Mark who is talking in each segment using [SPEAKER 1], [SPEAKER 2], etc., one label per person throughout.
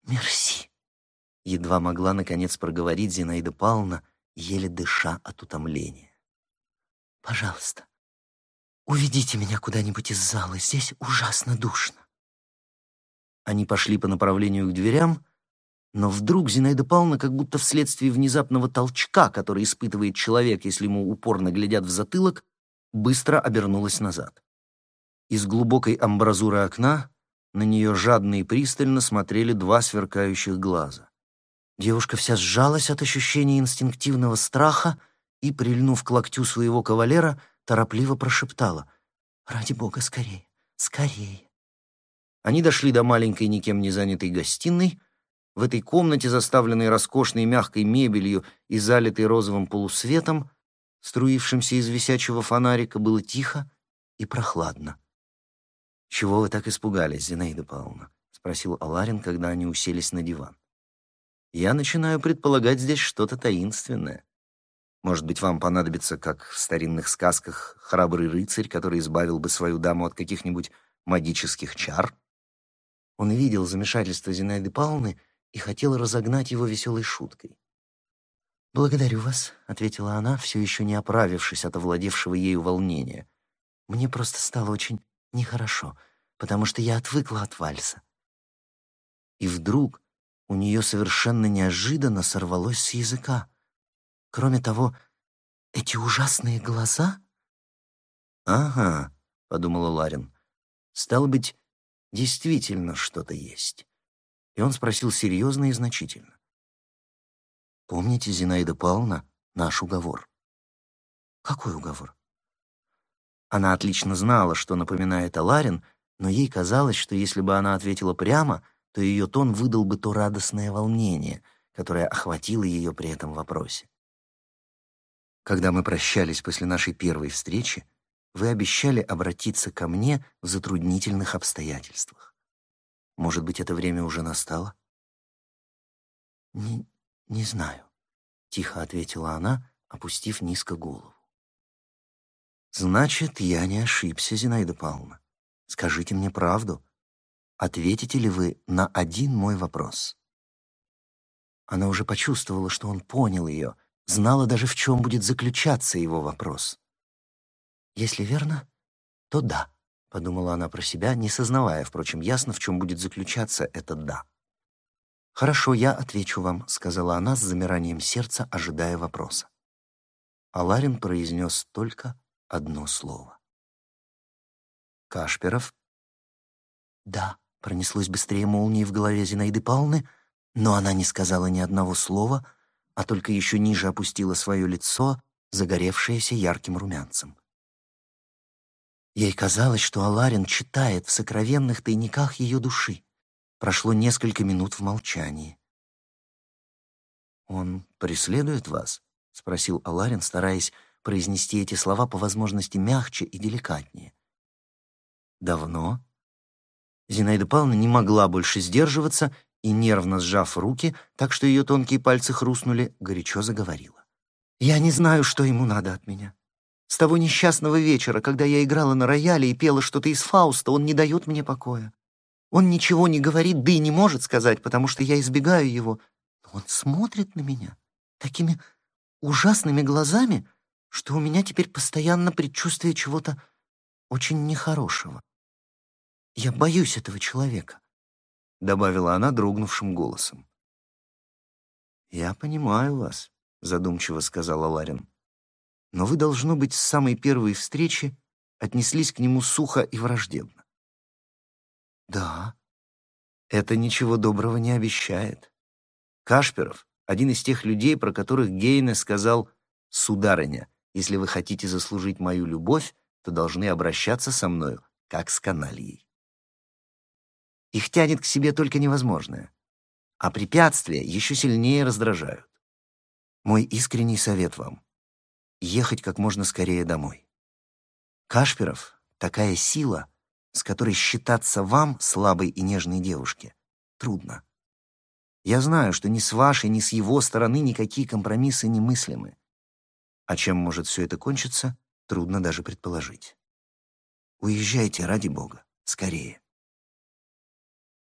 [SPEAKER 1] «Мерси», — едва могла наконец проговорить Зинаида Павловна, еле дыша от утомления. «Пожалуйста, уведите меня куда-нибудь из зала, здесь ужасно душно». Они пошли по направлению к дверям, но вдруг Зинаида Павловна, как будто вследствие внезапного толчка, который испытывает человек, если ему упорно глядят в затылок, быстро обернулась назад. Из глубокой амбразуры окна на нее жадно и пристально смотрели два сверкающих глаза. Девушка вся сжалась от ощущения инстинктивного страха и, прильнув к локтю своего кавалера, торопливо прошептала: «Ради бога, скорее, скорее». Они дошли до маленькой, никем не занятой гостиной. В этой комнате, заставленной роскошной мягкой мебелью и залитой розовым полусветом, струившимся из висячего фонарика, было тихо и прохладно. «Чего вы так испугались, Зинаида Павловна?» — спросил Аларин, когда они уселись на диван. «Я начинаю предполагать здесь что-то таинственное. Может быть, вам понадобится, как в старинных сказках, храбрый рыцарь, который избавил бы свою даму от каких-нибудь магических чар?» Он видел замешательство Зинаиды Павловны и хотел разогнать его веселой шуткой. «Благодарю вас», — ответила она, все еще не оправившись от овладевшего ею волнения. «Мне просто стало очень нехорошо, потому что я отвыкла от вальса». И вдруг у нее совершенно неожиданно сорвалось с языка. Кроме того, эти ужасные глаза... «Ага», — подумал Ларин, — «стало быть, действительно что-то есть». И он спросил серьезно и значительно: «Помните, Зинаида Павловна, наш уговор?» «Какой уговор?» Она отлично знала, что напоминает Аларин, но ей казалось, что если бы она ответила прямо, то ее тон выдал бы то радостное волнение, которое охватило ее при этом вопросе. «Когда мы прощались после нашей первой встречи, вы обещали обратиться ко мне в затруднительных обстоятельствах. Может быть, это время уже настало?» «Не знаю», — тихо ответила она, опустив низко голову. «Значит, я не ошибся, Зинаида Павловна. Скажите мне правду. Ответите ли вы на один мой вопрос?» Она уже почувствовала, что он понял ее, знала даже, в чем будет заключаться его вопрос. «Если верно, то да», — подумала она про себя, не сознавая, впрочем, ясно, в чем будет заключаться это «да». «Хорошо, я отвечу вам», — сказала она с замиранием сердца, ожидая вопроса. А Ларин произнес только одно слово. «Кашперов?» «Да», — пронеслось быстрее молнии в голове Зинаиды Павловны, но она не сказала ни одного слова, а только еще ниже опустила свое лицо, загоревшееся ярким румянцем. Ей казалось, что Аларин читает в сокровенных тайниках ее души. Прошло несколько минут в молчании. «Он преследует вас?» — спросил Аларин, стараясь произнести эти слова по возможности мягче и деликатнее. «Давно?» Зинаида Павловна не могла больше сдерживаться и, нервно сжав руки, так что ее тонкие пальцы хрустнули, горячо заговорила. «Я не знаю, что ему надо от меня. С того несчастного вечера, когда я играла на рояле и пела что-то из Фауста, он не дает мне покоя. Он ничего не говорит, да и не может сказать, потому что я избегаю его. Но он смотрит на меня такими ужасными глазами, что у меня теперь постоянно предчувствие чего-то очень нехорошего. Я боюсь этого человека», — добавила она дрогнувшим голосом. «Я понимаю вас», — задумчиво сказала Ларин. «Но вы, должно быть, с самой первой встречи отнеслись к нему сухо и враждебно». «Да, это ничего доброго не обещает. Кашперов — один из тех людей, про которых Гейне сказал: «Сударыня, если вы хотите заслужить мою любовь, то должны обращаться со мною, как с канальей». Их тянет к себе только невозможное, а препятствия еще сильнее раздражают. Мой искренний совет вам — ехать как можно скорее домой. Кашперов — такая сила, с которой считаться вам, слабой и нежной девушке, трудно. Я знаю, что ни с вашей, ни с его стороны никакие компромиссы немыслимы. А чем может все это кончиться, трудно даже предположить. Уезжайте, ради бога, скорее.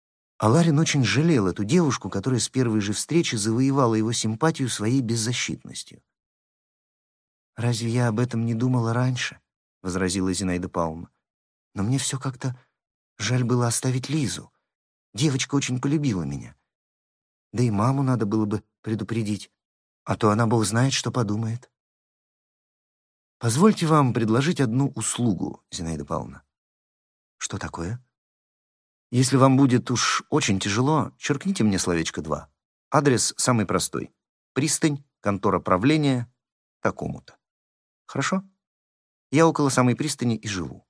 [SPEAKER 1] А Ларин очень жалел эту девушку, которая с первой же встречи завоевала его симпатию своей беззащитностью. «Разве я об этом не думала раньше?» — возразила Зинаида Павловна. «Но мне все как-то жаль было оставить Лизу. Девочка очень полюбила меня. Да и маму надо было бы предупредить, а то она бог знает, что подумает». «Позвольте вам предложить одну услугу, Зинаида Павловна». «Что такое?» «Если вам будет уж очень тяжело, черкните мне словечко 2. Адрес самый простой. Пристань, контора правления, такому-то. Хорошо? Я около самой пристани и живу».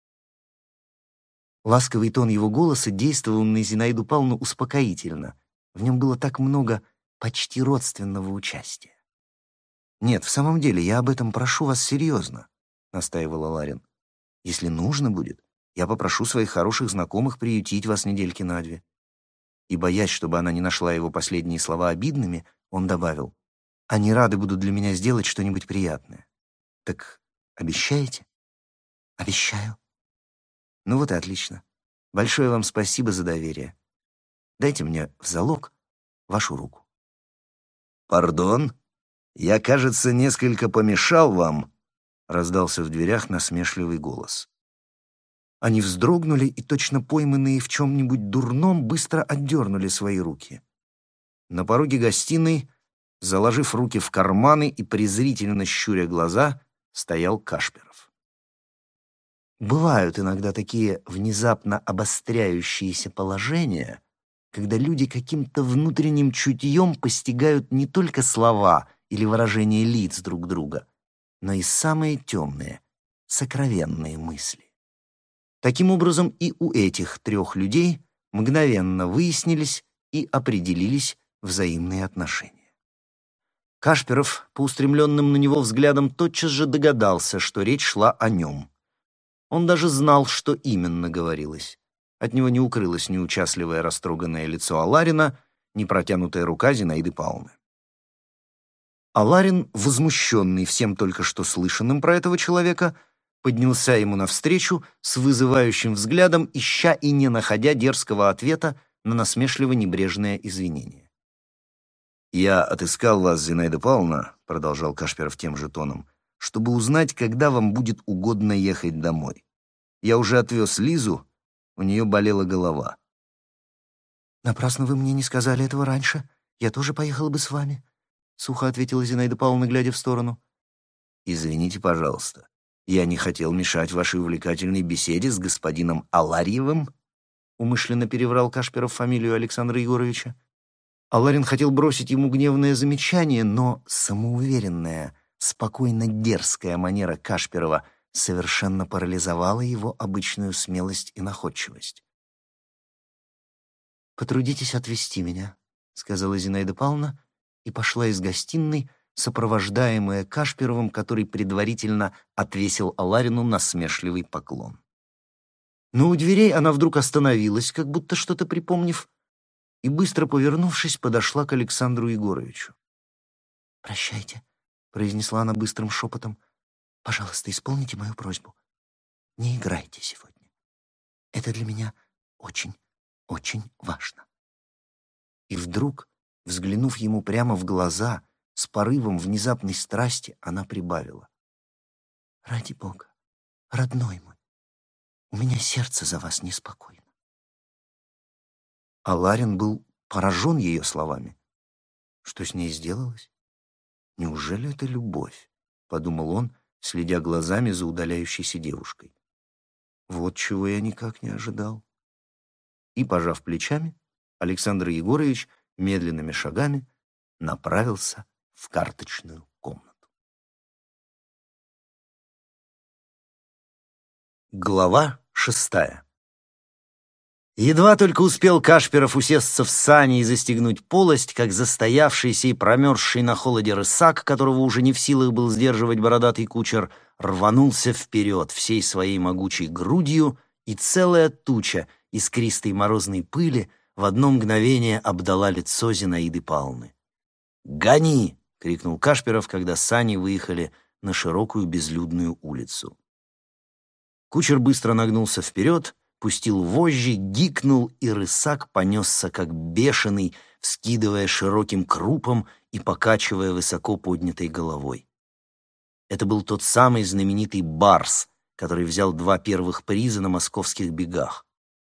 [SPEAKER 1] Ласковый тон его голоса действовал на Зинаиду Павловну успокоительно. В нем было так много почти родственного участия. «Нет, в самом деле, я об этом прошу вас серьезно», — настаивала Ларин. «Если нужно будет, я попрошу своих хороших знакомых приютить вас недельки на 2». И, боясь, чтобы она не нашла его последние слова обидными, он добавил: «Они рады будут для меня сделать что-нибудь приятное. Так обещаете?» «Обещаю». «Ну вот и отлично. Большое вам спасибо за доверие. Дайте мне в залог вашу руку».
[SPEAKER 2] «Пардон, я, кажется, несколько помешал вам», — раздался в дверях насмешливый голос.
[SPEAKER 1] Они вздрогнули и, точно пойманные в чем-нибудь дурном, быстро отдернули свои руки. На пороге гостиной, заложив руки в карманы и презрительно щуря глаза, стоял Кашпиров. Бывают иногда такие внезапно обостряющиеся положения, когда люди каким-то внутренним чутьем постигают не только слова или выражения лиц друг друга, но и самые темные, сокровенные мысли. Таким образом, и у этих 3 людей мгновенно выяснились и определились взаимные отношения. Кашпиров, по устремленным на него взглядам, тотчас же догадался, что речь шла о нем. Он даже знал, что именно говорилось. От него не укрылось ни участливое растроганное лицо Аларина, ни протянутая рука Зинаиды Павловны. Аларин, возмущенный всем только что слышанным про этого человека, поднялся ему навстречу с вызывающим взглядом, ища и не находя дерзкого ответа на насмешливо-небрежное извинение.
[SPEAKER 2] «Я отыскал вас, Зинаида Павловна», — продолжал Кашпиров тем же тоном, «чтобы узнать, когда вам будет угодно ехать домой. Я уже отвез Лизу, у нее болела голова».
[SPEAKER 1] «Напрасно вы мне не сказали этого раньше. Я тоже поехала бы с вами», — сухо ответила Зинаида Павловна, глядя в сторону.
[SPEAKER 2] «Извините, пожалуйста. Я не хотел мешать вашей увлекательной беседе с господином Аларьевым», — умышленно переврал Кашпиров фамилию Александра Егоровича. Аларин хотел бросить ему гневное замечание, но самоуверенная, спокойно дерзкая манера Кашпирова совершенно парализовала его обычную смелость и находчивость. «Потрудитесь отвезти меня», — сказала Зинаида Павловна и пошла из гостиной, сопровождаемая Кашпировым, который предварительно отвесил Аларину насмешливый поклон. Но у дверей она вдруг остановилась, как будто что-то припомнив, и, быстро повернувшись, подошла к Александру Егоровичу. «Прощайте», — произнесла она быстрым шепотом. «Пожалуйста, исполните мою просьбу. Не играйте сегодня. Это для меня очень, очень важно». И вдруг, взглянув ему прямо в глаза, с порывом внезапной страсти, она прибавила: «Ради Бога, родной мой, у меня сердце за вас неспокойно». А Ларин был поражен ее словами. Что с ней сделалось? «Неужели это любовь?» — подумал он, следя глазами за удаляющейся девушкой. «Вот чего я никак не ожидал». И, пожав плечами, Александр Егорович медленными шагами направился в карточную комнату. Глава 6. Едва только успел Кашпиров усесться в сани и застегнуть полость, как застоявшийся и промерзший на холоде рысак, которого уже не в силах был сдерживать бородатый кучер, рванулся вперед всей своей могучей грудью, и целая туча искристой морозной пыли в одно мгновение обдала лицо Зинаиды Павловны. «Гони!» — крикнул Кашпиров, когда сани выехали на широкую безлюдную улицу. Кучер быстро нагнулся вперед, пустил вожжи, гикнул, и рысак понесся как бешеный, вскидывая широким крупом и покачивая высоко поднятой головой. Это был тот самый знаменитый барс, который взял 2 первых приза на московских бегах.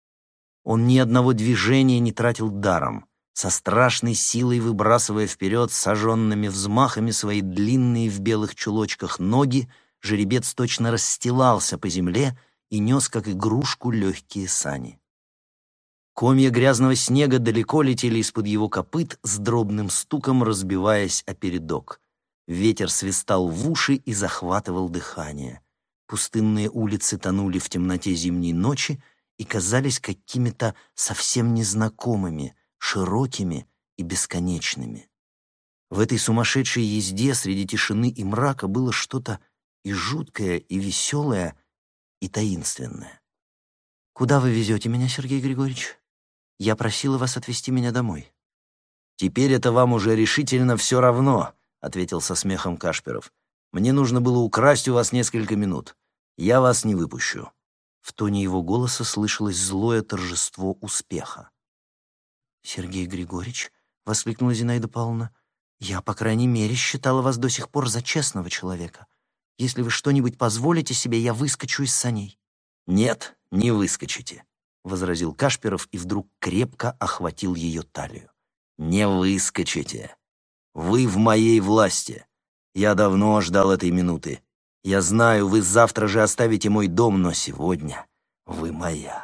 [SPEAKER 2] Он ни одного движения не тратил даром, со страшной силой выбрасывая вперед сожженными взмахами свои длинные в белых чулочках ноги, жеребец точно расстилался по земле и нес, как игрушку, легкие сани. Комья грязного снега далеко летели из-под его копыт, с дробным стуком разбиваясь о передок. Ветер свистал в уши и захватывал дыхание. Пустынные улицы тонули в темноте зимней ночи и казались какими-то совсем незнакомыми, широкими и бесконечными. В этой сумасшедшей езде среди тишины и мрака было что-то и жуткое, и веселое, и таинственное. «Куда вы везете меня, Сергей Григорьевич? Я просила вас отвезти меня домой».
[SPEAKER 1] «Теперь это вам уже решительно все равно», — ответил со смехом Кашпиров. «Мне нужно было украсть у вас несколько минут. Я вас не выпущу».
[SPEAKER 2] В тоне его голоса слышалось злое торжество успеха. «Сергей Григорьевич», — воскликнула Зинаида Павловна, «я, по крайней мере, считала вас до сих пор за честного человека. Если вы что-нибудь позволите себе, я выскочу из саней».
[SPEAKER 1] «Нет, не выскочите»,
[SPEAKER 2] — возразил Кашпиров и вдруг крепко охватил ее талию.
[SPEAKER 1] «Не выскочите. Вы в моей власти. Я давно ждал этой минуты. Я знаю, вы завтра же оставите мой дом, но сегодня вы моя».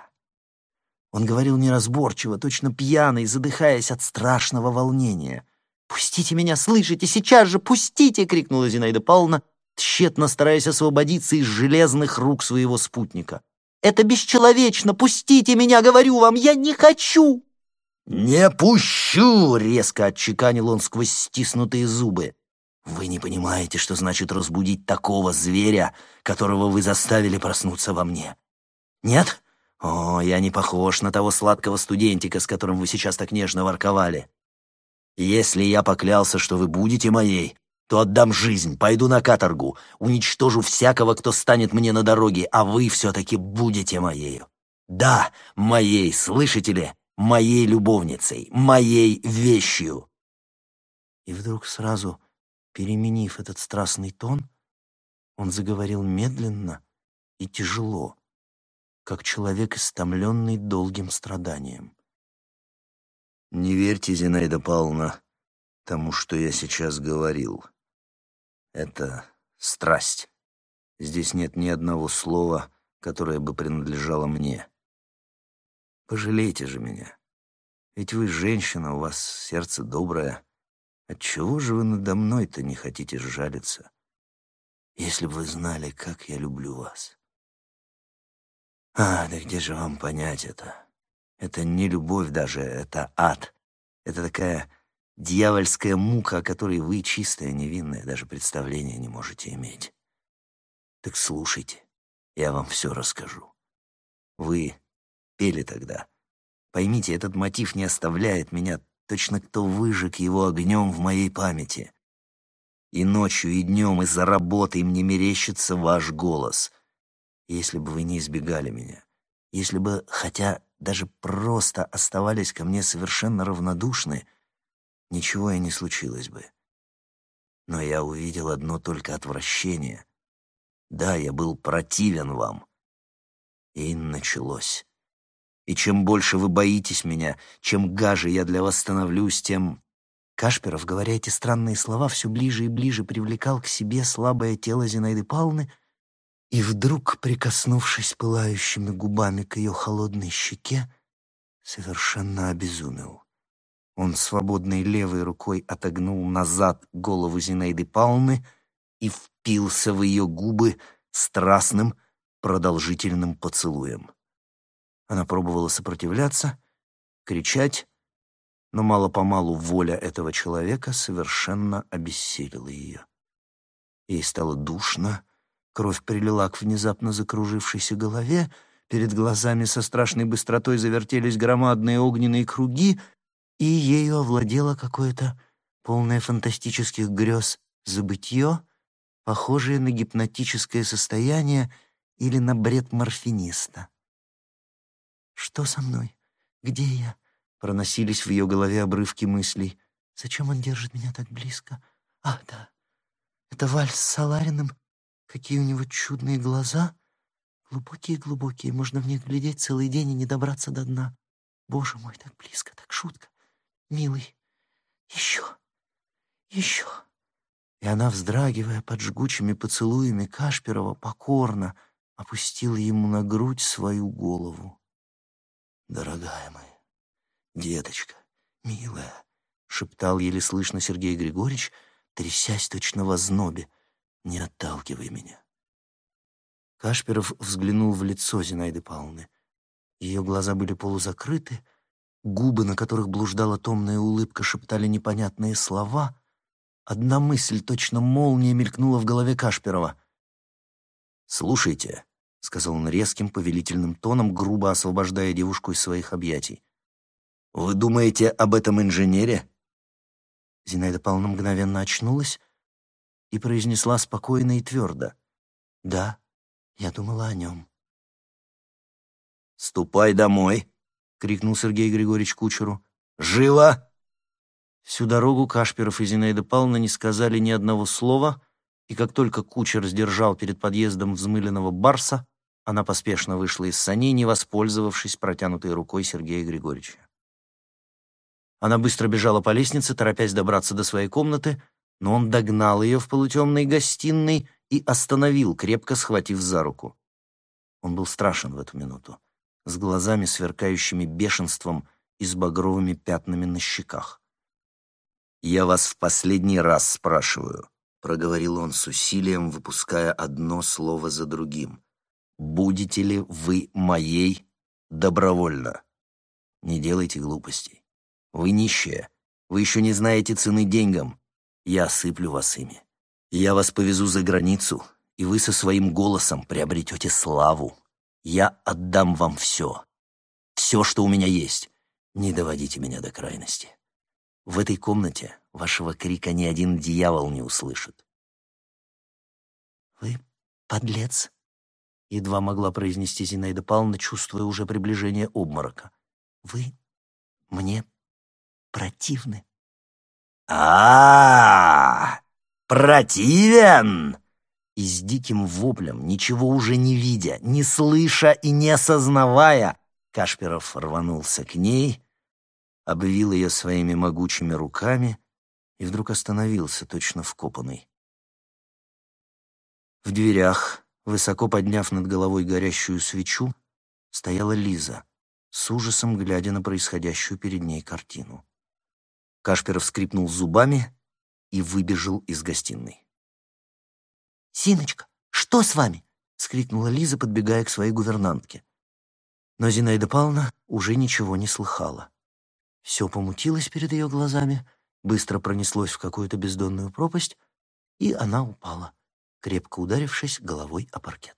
[SPEAKER 2] Он говорил неразборчиво, точно пьяный, задыхаясь от страшного волнения. «Пустите меня, слышите? Сейчас же пустите!» — крикнула Зинаида Павловна, тщетно стараясь освободиться из железных рук своего спутника. «Это бесчеловечно! Пустите меня, говорю вам! Я не хочу!»
[SPEAKER 1] «Не пущу!» — резко отчеканил он сквозь стиснутые зубы. «Вы не понимаете, что значит разбудить такого зверя, которого вы заставили проснуться во мне. Нет? О, я не похож на того сладкого студентика, с которым вы сейчас так нежно ворковали. Если я поклялся, что вы будете моей, то отдам жизнь, пойду на каторгу, уничтожу всякого, кто станет мне на дороге, а вы все-таки будете моею. Да, моей, слышите ли? Моей любовницей, моей вещью».
[SPEAKER 2] И вдруг сразу, переменив этот страстный тон, он заговорил медленно и тяжело, как человек, истомленный долгим страданием.
[SPEAKER 1] «Не верьте, Зинаида Павловна, тому, что я сейчас говорил. Это страсть. Здесь нет ни одного слова, которое бы принадлежало мне. Пожалейте же меня. Ведь вы женщина, у вас сердце доброе. Отчего же вы надо мной-то не хотите сжалиться? Если бы вы знали, как я люблю вас». Да где же вам понять это? Это не любовь даже, это ад. Это такая дьявольская мука, о которой вы, чистая, невинная, даже представления не можете иметь. Так слушайте, я вам все расскажу. Вы пели тогда. Поймите, этот мотив не оставляет меня, точно кто выжег его огнем в моей памяти. И ночью, и днем, и за работой мне мерещится ваш голос. Если бы вы не избегали меня, если бы, хотя даже просто оставались ко мне совершенно равнодушны, ничего и не случилось бы. Но я увидел одно только отвращение. Да, я был противен вам. И началось. И чем больше вы боитесь меня, чем гаже я для вас становлюсь, тем...
[SPEAKER 2] Кашпиров, говоря эти странные слова, все ближе и ближе привлекал к себе слабое тело Зинаиды Павловны и вдруг, прикоснувшись пылающими губами к ее холодной щеке, совершенно обезумел. Он свободной левой рукой отогнул назад голову Зинаиды Павловны и впился в ее губы страстным, продолжительным поцелуем. Она пробовала сопротивляться, кричать, но мало-помалу воля этого человека совершенно обессилила ее. Ей стало душно, кровь прилила к внезапно закружившейся голове, перед глазами со страшной быстротой завертелись громадные огненные круги, и ею овладело какое-то полное фантастических грез забытье, похожее на гипнотическое состояние или на бред морфиниста. Что со мной? Где я? Проносились в ее голове обрывки мыслей. Зачем он держит меня так близко? Ах, да, это вальс с Алариным. Какие у него чудные глаза. Глубокие-глубокие, можно в них глядеть целый день и не добраться до дна. Боже мой, так близко, так шутко. Милый, еще, еще. И она, вздрагивая под жгучими поцелуями Кашпирова, покорно опустила ему на грудь свою голову. «Дорогая моя, деточка, милая», — шептал еле слышно Сергей Григорьевич, трясясь точно в ознобе, — «не отталкивай меня». Кашпиров взглянул в лицо Зинаиды Павловны. Ее глаза были полузакрыты, губы, на которых блуждала томная улыбка, шептали непонятные слова. Одна мысль, точно молния, мелькнула в голове Кашпирова. «Слушайте», — сказал он резким, повелительным тоном, грубо освобождая девушку из своих объятий. «Вы думаете об этом инженере?» Зинаида Павловна мгновенно очнулась и произнесла спокойно и твердо: «Да, я думала о нем». «Ступай домой!» — крикнул Сергей Григорьевич кучеру. «Живо!» Всю дорогу Кашпиров и Зинаида Павловна не сказали ни одного слова, и как только кучер сдержал перед подъездом взмыленного барса, она поспешно вышла из саней, не воспользовавшись протянутой рукой Сергея Григорьевича. Она быстро бежала по лестнице, торопясь добраться до своей комнаты, но он догнал ее в полутемной гостиной и остановил, крепко схватив за руку. Он был страшен в эту минуту, с глазами, сверкающими бешенством и с багровыми пятнами на щеках. «Я вас в последний раз спрашиваю», — проговорил он с усилием, выпуская одно слово за другим. «Будете ли вы моей добровольно? Не делайте глупостей. Вы нищие, вы еще не знаете цены деньгам. Я осыплю вас ими. Я вас повезу за границу, и вы со своим голосом приобретете славу. Я отдам вам все, все, что у меня есть. Не доводите меня до крайности. В этой комнате вашего крика ни один дьявол не услышит». «Вы подлец», — едва могла произнести Зинаида Павловна, чувствуя уже приближение обморока. «Вы мне противны». Противен!» И с диким воплем, ничего уже не видя, не слыша и не осознавая, Кашпиров рванулся к ней, обвил ее своими могучими руками и вдруг остановился, точно вкопанный. В дверях, высоко подняв над головой горящую свечу, стояла Лиза, с ужасом глядя на происходящую перед ней картину. Кашпиров скрипнул зубами и выбежал из гостиной. «Зиночка, что с вами?» — вскрикнула Лиза, подбегая к своей гувернантке. Но Зинаида Павловна уже ничего не слыхала. Все помутилось перед ее глазами, быстро пронеслось в какую-то бездонную пропасть, и она упала, крепко ударившись головой о паркет.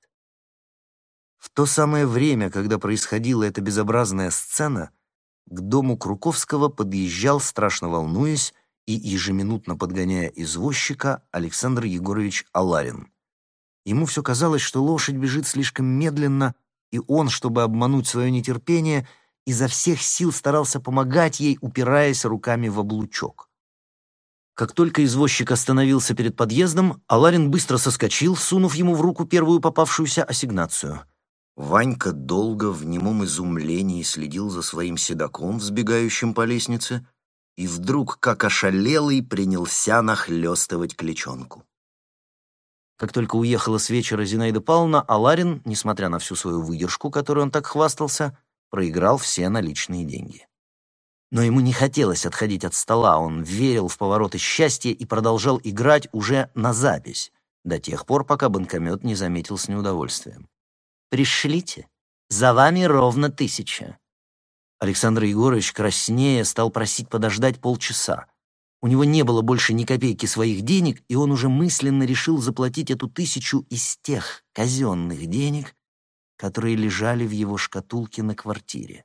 [SPEAKER 2] В то самое время, когда происходила эта безобразная сцена, к дому Круковского подъезжал, страшно волнуясь и ежеминутно подгоняя извозчика, Александр Егорович Аларин. Ему все казалось, что лошадь бежит слишком медленно, и он, чтобы обмануть свое нетерпение, изо всех сил старался помогать ей, упираясь руками в облучок. Как только извозчик остановился перед подъездом, Аларин быстро соскочил, сунув ему в руку первую попавшуюся ассигнацию. Ванька долго в немом изумлении следил за своим седаком, взбегающим по лестнице, и вдруг, как ошалелый, принялся нахлёстывать клячонку. Как только уехала с вечера Зинаида Павловна, Аларин, несмотря на всю свою выдержку, которой он так хвастался, проиграл все наличные деньги. Но ему не хотелось отходить от стола, он верил в повороты счастья и продолжал играть уже на запись, до тех пор, пока банкомет не заметил с неудовольствием. «Пришлите, за вами ровно 1000». Александр Егорович, краснея, стал просить подождать полчаса. У него не было больше ни копейки своих денег, и он уже мысленно решил заплатить эту 1000 из тех казенных денег, которые лежали в его шкатулке на квартире.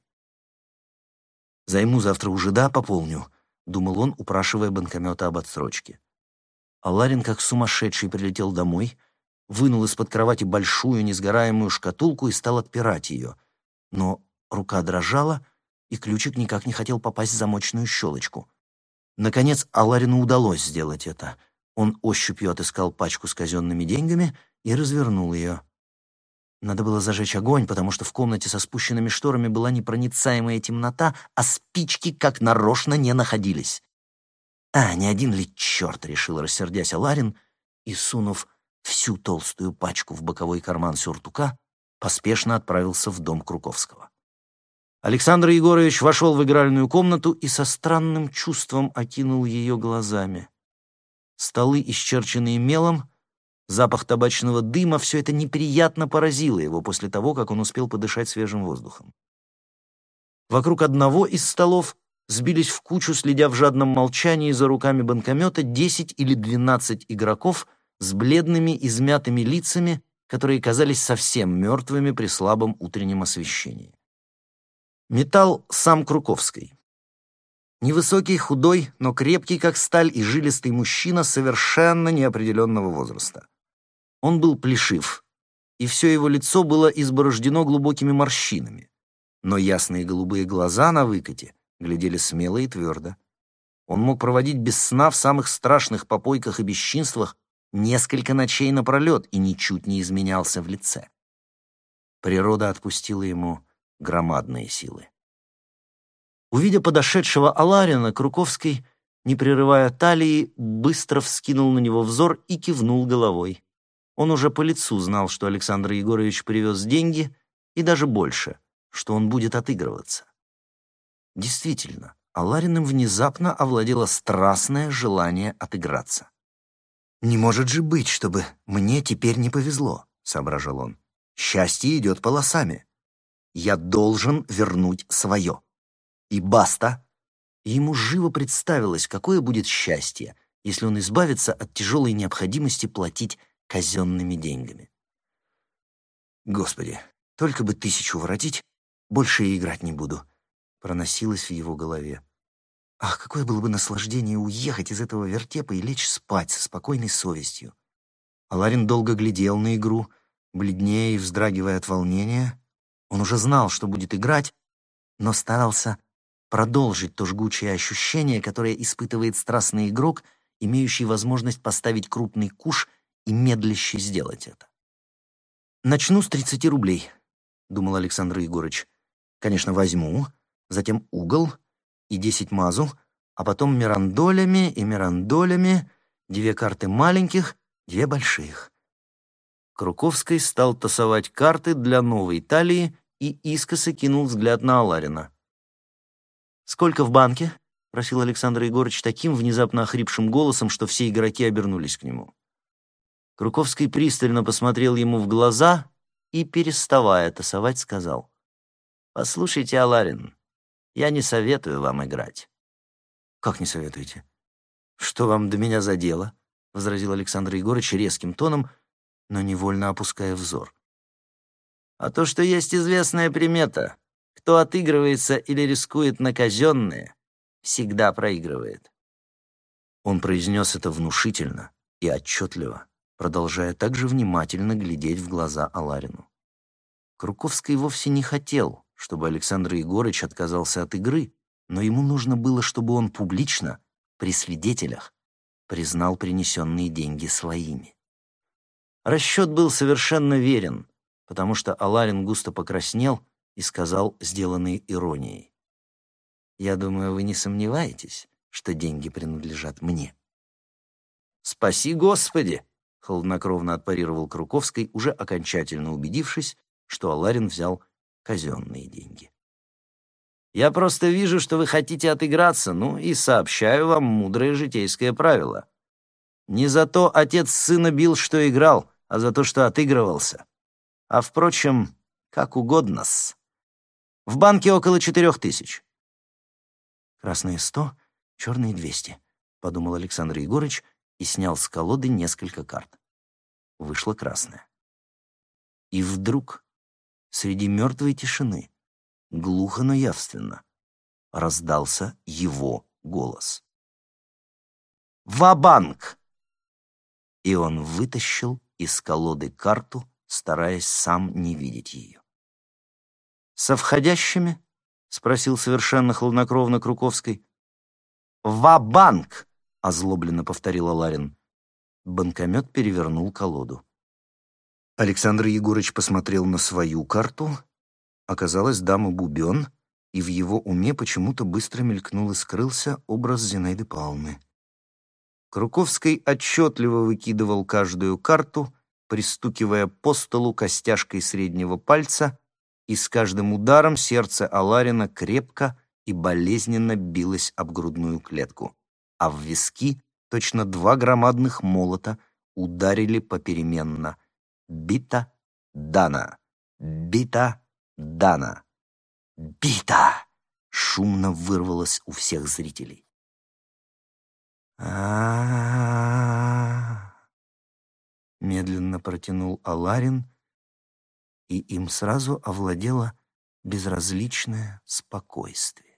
[SPEAKER 2] «Займу завтра у жида, пополню», — думал он, упрашивая банкомета об отсрочке. А Ларин, как сумасшедший, прилетел домой, вынул из-под кровати большую несгораемую шкатулку и стал отпирать ее. Но рука дрожала, и ключик никак не хотел попасть в замочную щелочку. Наконец, Аларину удалось сделать это. Он ощупью отыскал пачку с казенными деньгами и развернул ее. Надо было зажечь огонь, потому что в комнате со спущенными шторами была непроницаемая темнота, а спички как нарочно не находились. Не один ли черт, решил, рассердясь Аларин, и, сунув всю толстую пачку в боковой карман сюртука, поспешно отправился в дом Круковского. Александр Егорович вошел в игральную комнату и со странным чувством окинул ее глазами. Столы, исчерченные мелом, запах табачного дыма — все это неприятно поразило его после того, как он успел подышать свежим воздухом. Вокруг одного из столов сбились в кучу, следя в жадном молчании за руками банкомета, 10 или 12 игроков с бледными, измятыми лицами, которые казались совсем мертвыми при слабом утреннем освещении. Металл сам Круковский. Невысокий, худой, но крепкий, как сталь, и жилистый мужчина совершенно неопределенного возраста. Он был плешив, и все его лицо было изборождено глубокими морщинами, но ясные голубые глаза на выкате глядели смело и твердо. Он мог проводить без сна в самых страшных попойках и бесчинствах несколько ночей напролет и ничуть не изменялся в лице. Природа отпустила ему громадные силы. Увидя подошедшего Аларина, Круковский, не прерывая талии, быстро вскинул на него взор и кивнул головой. Он уже по лицу знал, что Александр Егорович привез деньги, и даже больше, что он будет отыгрываться. Действительно, Алариным внезапно овладело страстное желание отыграться. «Не может же быть, чтобы мне теперь не повезло», — соображал он. «Счастье идет полосами. Я должен вернуть свое. И баста!» И ему живо представилось, какое будет счастье, если он избавится от тяжелой необходимости платить казенными деньгами. «Господи, только бы 1000 воротить, больше и играть не буду», — проносилось в его голове. Ах, какое было бы наслаждение уехать из этого вертепа и лечь спать со спокойной совестью. Аларин долго глядел на игру, бледнее и вздрагивая от волнения. Он уже знал, что будет играть, но старался продолжить то жгучее ощущение, которое испытывает страстный игрок, имеющий возможность поставить крупный куш и медляще сделать это. «Начну с 30 рублей», — думал Александр Егорыч. «Конечно, возьму, затем угол и 10 мазу, а потом мирандолями и мирандолями, 2 карты маленьких, 2 больших». Круковский стал тасовать карты для новой талии и искоса кинул взгляд на Аларина. «Сколько в банке?» — просил Александр Егорыч таким внезапно охрипшим голосом, что все игроки обернулись к нему. Круковский пристально посмотрел ему в глаза и, переставая тасовать, сказал: «Послушайте, Аларин, я не советую вам играть». «Как не советуете? Что вам до меня за дело?» — возразил Александр Егорыч резким тоном, но невольно опуская взор. «А то, что есть известная примета. Кто отыгрывается или рискует на казенные, всегда проигрывает». Он произнес это внушительно и отчетливо, продолжая также внимательно глядеть в глаза Аларину. Круковский вовсе не хотел, чтобы Александр Егорыч отказался от игры, но ему нужно было, чтобы он публично, при свидетелях, признал принесенные деньги своими. Расчет был совершенно верен, потому что Аларин густо покраснел и сказал, сделанный иронией: «Я думаю, вы не сомневаетесь, что деньги принадлежат мне». «Спаси Господи!» — хладнокровно отпарировал Круковский, уже окончательно убедившись, что Аларин взял казенные деньги. «Я просто вижу, что вы хотите отыграться, ну и сообщаю вам мудрое житейское правило. Не за то отец сына бил, что играл, а за то, что отыгрывался. А, впрочем, как угодно-с. В банке около 4000. «Красные 100, черные 200», — подумал Александр Егорыч и снял с колоды несколько карт. Вышла красная. И вдруг, среди мертвой тишины, глухо, но явственно, раздался его голос. «Ва-банк!» И он вытащил из колоды карту, стараясь сам не видеть ее. «Со входящими?» — спросил совершенно хладнокровно Круковский. «Ва-банк!» — озлобленно повторил Аларин. Банкомет перевернул колоду. Александр Егорыч посмотрел на свою карту. Оказалось, дама бубен, и в его уме почему-то быстро мелькнул и скрылся образ Зинаиды Павловны. Круковский отчетливо выкидывал каждую карту, пристукивая по столу костяшкой среднего пальца, и с каждым ударом сердце Аларина крепко и болезненно билось об грудную клетку, а в виски точно два громадных молота ударили попеременно. «Бита, Дана! Бита, Дана! Бита!» шумно вырвалось у всех зрителей. а медленно протянул Аларин, и им сразу овладело безразличное спокойствие.